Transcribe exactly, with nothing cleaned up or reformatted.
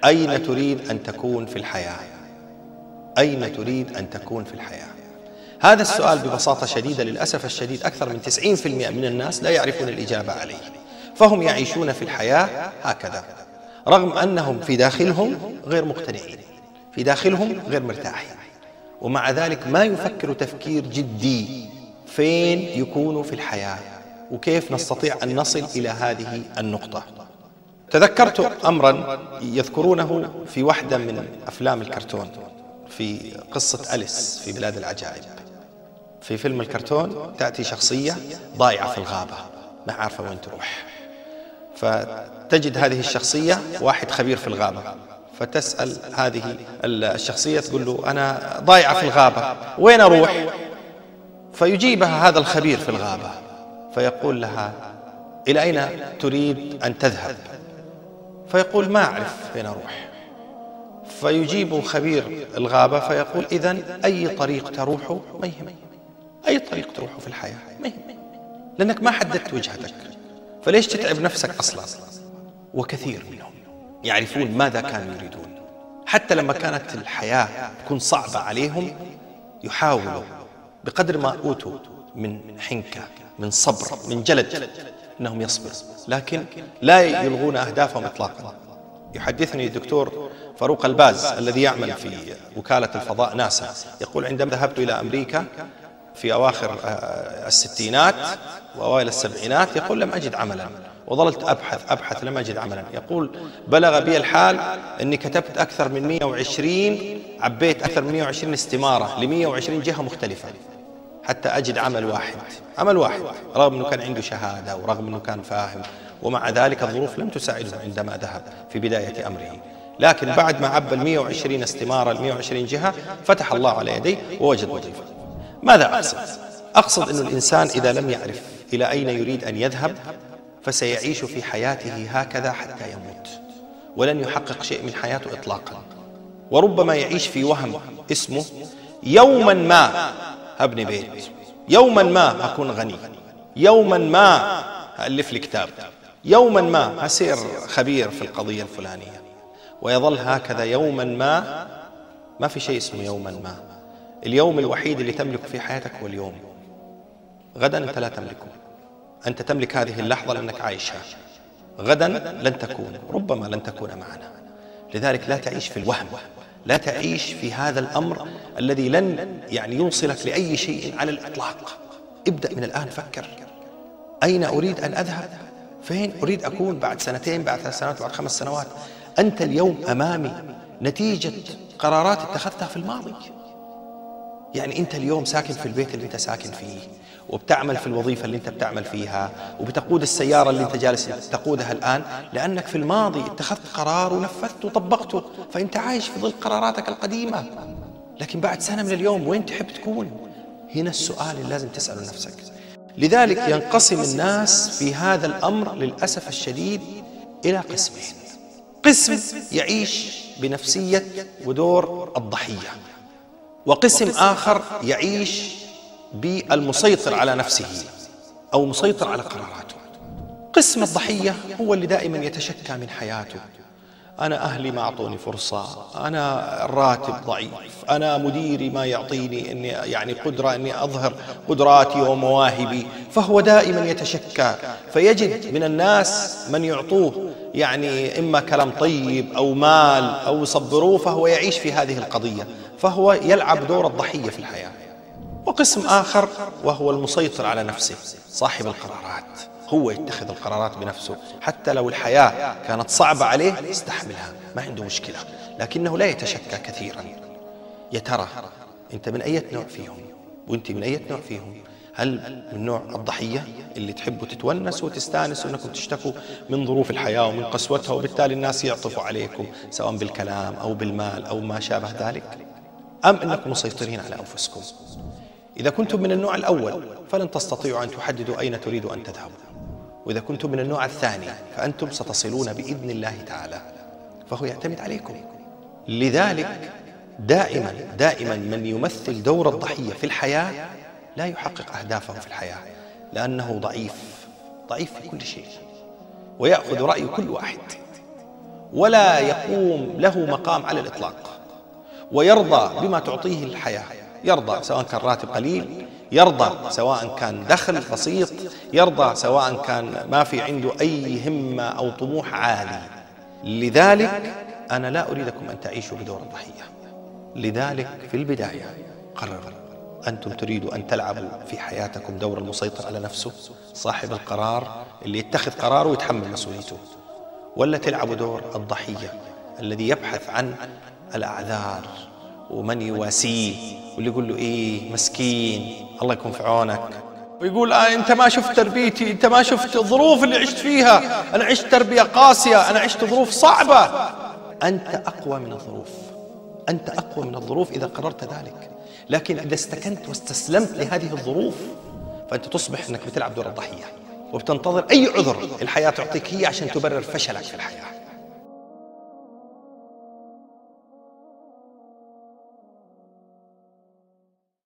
أين تريد أن تكون في الحياة؟ أين تريد أن تكون في الحياة؟ هذا السؤال ببساطة شديدة للأسف الشديد أكثر من تسعين بالمئة من الناس لا يعرفون الإجابة عليه، فهم يعيشون في الحياة هكذا، رغم أنهم في داخلهم غير مقتنعين، في داخلهم غير مرتاحين، ومع ذلك ما يفكروا تفكير جدي فين يكونوا في الحياة وكيف نستطيع أن نصل إلى هذه النقطة. تذكرت أمرا يذكرونه في واحدة من أفلام الكرتون، في قصة أليس في بلاد العجائب. في فيلم الكرتون تأتي شخصية ضايعة في الغابة ما عارفة وين تروح، فتجد هذه الشخصية واحد خبير في الغابة، فتسأل هذه الشخصية تقول له أنا ضايعة في الغابة وين أروح؟ فيجيبها هذا الخبير في الغابة فيقول لها إلى أين تريد أن تذهب؟ فيقول ما أعرف وين أروح. فيجيب خبير الغابة فيقول إذن أي طريق تروحه ما يهم، أي طريق تروحه في الحياة ما يهم، لأنك ما حددت وجهتك، فليش تتعب نفسك أصلا؟ وكثير منهم يعرفون ماذا كانوا يريدون، حتى لما كانت الحياة تكون صعبة عليهم يحاولوا بقدر ما أوتوا من حنكة، من صبر، من جلد، أنهم يصبروا، لكن لا يلغون أهدافهم إطلاقا. يحدثني الدكتور فاروق الباز الذي يعمل في وكالة الفضاء ناسا، يقول عندما ذهبت إلى أمريكا في أواخر الستينات وأوائل السبعينات، يقول لم أجد عملا وظلت أبحث أبحث لم أجد عملا. يقول بلغ بي الحال أني كتبت أكثر من مئة وعشرين عبيت أكثر من مئة وعشرين استمارة ل مئة وعشرين جهة مختلفة حتى أجد عمل واحد، عمل واحد، رغم أنه كان عنده شهادة ورغم أنه كان فاهم، ومع ذلك الظروف لم تساعده عندما ذهب في بداية أمره. لكن بعد ما عبى المئة وعشرين استمارة المئة وعشرين جهة فتح الله على يديه ووجد وظيفة. ماذا أقصد؟ أقصد أن الإنسان إذا لم يعرف إلى أين يريد أن يذهب فسيعيش في حياته هكذا حتى يموت، ولن يحقق شيء من حياته إطلاقا، وربما يعيش في وهم اسمه يوما ما هبني بيت، يوما ما هكون غني، يوما ما هألف لي كتاب، يوما ما هصير خبير في القضية الفلانية، ويظل هكذا يوما ما. ما في شيء اسمه يوما ما. اليوم الوحيد اللي تملك في حياتك هو اليوم، غدا أنت لا تملكه. أنت تملك هذه اللحظة لأنك عايشها، غدا لن تكون، ربما لن تكون معنا. لذلك لا تعيش في الوهم، لا تعيش في هذا الأمر الذي لن يعني يوصلك لأي شيء على الإطلاق. ابدأ من الآن، فكر أين أريد أن أذهب؟ فين أريد أكون بعد سنتين، بعد ثلاث سنوات، بعد خمس سنوات؟ أنت اليوم أمامي نتيجة قرارات اتخذتها في الماضي. يعني أنت اليوم ساكن في البيت اللي أنت ساكن فيه، وبتعمل في الوظيفة اللي أنت بتعمل فيها، وبتقود السيارة اللي أنت جالس تقودها الآن، لأنك في الماضي اتخذت قرار ونفذته وطبقته، فأنت عايش في ظل قراراتك القديمة. لكن بعد سنة من اليوم وين تحب تكون؟ هنا السؤال اللي لازم تسأله نفسك. لذلك ينقسم الناس في هذا الأمر للأسف الشديد إلى قسمين: قسم يعيش بنفسية ودور الضحية، وقسم آخر يعيش بالمسيطر على نفسه أو مسيطر على قراراته. قسم الضحية هو اللي دائما يتشكى من حياته: أنا أهلي ما أعطوني فرصة، أنا الراتب ضعيف، أنا مديري ما يعطيني إني يعني قدرة إني أظهر قدراتي ومواهبي. فهو دائما يتشكى، فيجد من الناس من يعطوه يعني إما كلام طيب أو مال أو يصبروه، فهو يعيش في هذه القضية، فهو يلعب دور الضحية في الحياة. وقسم آخر وهو المسيطر على نفسه، صاحب القرارات، هو يتخذ القرارات بنفسه، حتى لو الحياة كانت صعبة عليه يستحملها، ما عنده مشكلة، لكنه لا يتشكى كثيرا. يا ترى أنت من أي نوع فيهم؟ وأنت من أي نوع فيهم؟ هل من نوع الضحية اللي تحبوا تتونسوا وتستانسوا أنكم تشتكوا من ظروف الحياة ومن قسوتها، وبالتالي الناس يعطفوا عليكم سواء بالكلام أو بالمال أو ما شابه ذلك؟ أم أنكم مسيطرين على أنفسكم؟ إذا كنتم من النوع الأول فلن تستطيعوا أن تحددوا أين تريدوا أن تذهبوا، وإذا كنتم من النوع الثاني فأنتم ستصلون بإذن الله تعالى، فهو يعتمد عليكم. لذلك دائما دائما من يمثل دور الضحية في الحياة لا يحقق أهدافه في الحياة، لأنه ضعيف، ضعيف في كل شيء، ويأخذ رأي كل واحد، ولا يقوم له مقام على الإطلاق، ويرضى بما تعطيه الحياة، يرضى سواء كان راتب قليل، يرضى سواء كان دخل بسيط، يرضى سواء كان ما في عنده أي همة أو طموح عالي. لذلك أنا لا أريدكم أن تعيشوا بدور الضحية. لذلك في البداية قرروا، أنتم تريدوا أن تلعبوا في حياتكم دور المسيطر على نفسه، صاحب القرار اللي يتخذ قراره ويتحمل مسؤوليته، ولا تلعبوا دور الضحية الذي يبحث عن الأعذار ومن يواسيه واللي يقول له إيه مسكين الله يكون في عونك، ويقول آه أنت ما شفت تربيتي، أنت ما شفت الظروف اللي عشت فيها، أنا عشت تربية قاسية، أنا عشت ظروف صعبة. أنت أقوى من الظروف، أنت أقوى من الظروف إذا قررت ذلك. لكن إذا استكنت واستسلمت لهذه الظروف فأنت تصبح أنك بتلعب دور الضحية، وبتنتظر أي عذر الحياة تعطيك هي عشان تبرر فشلك في الحياة.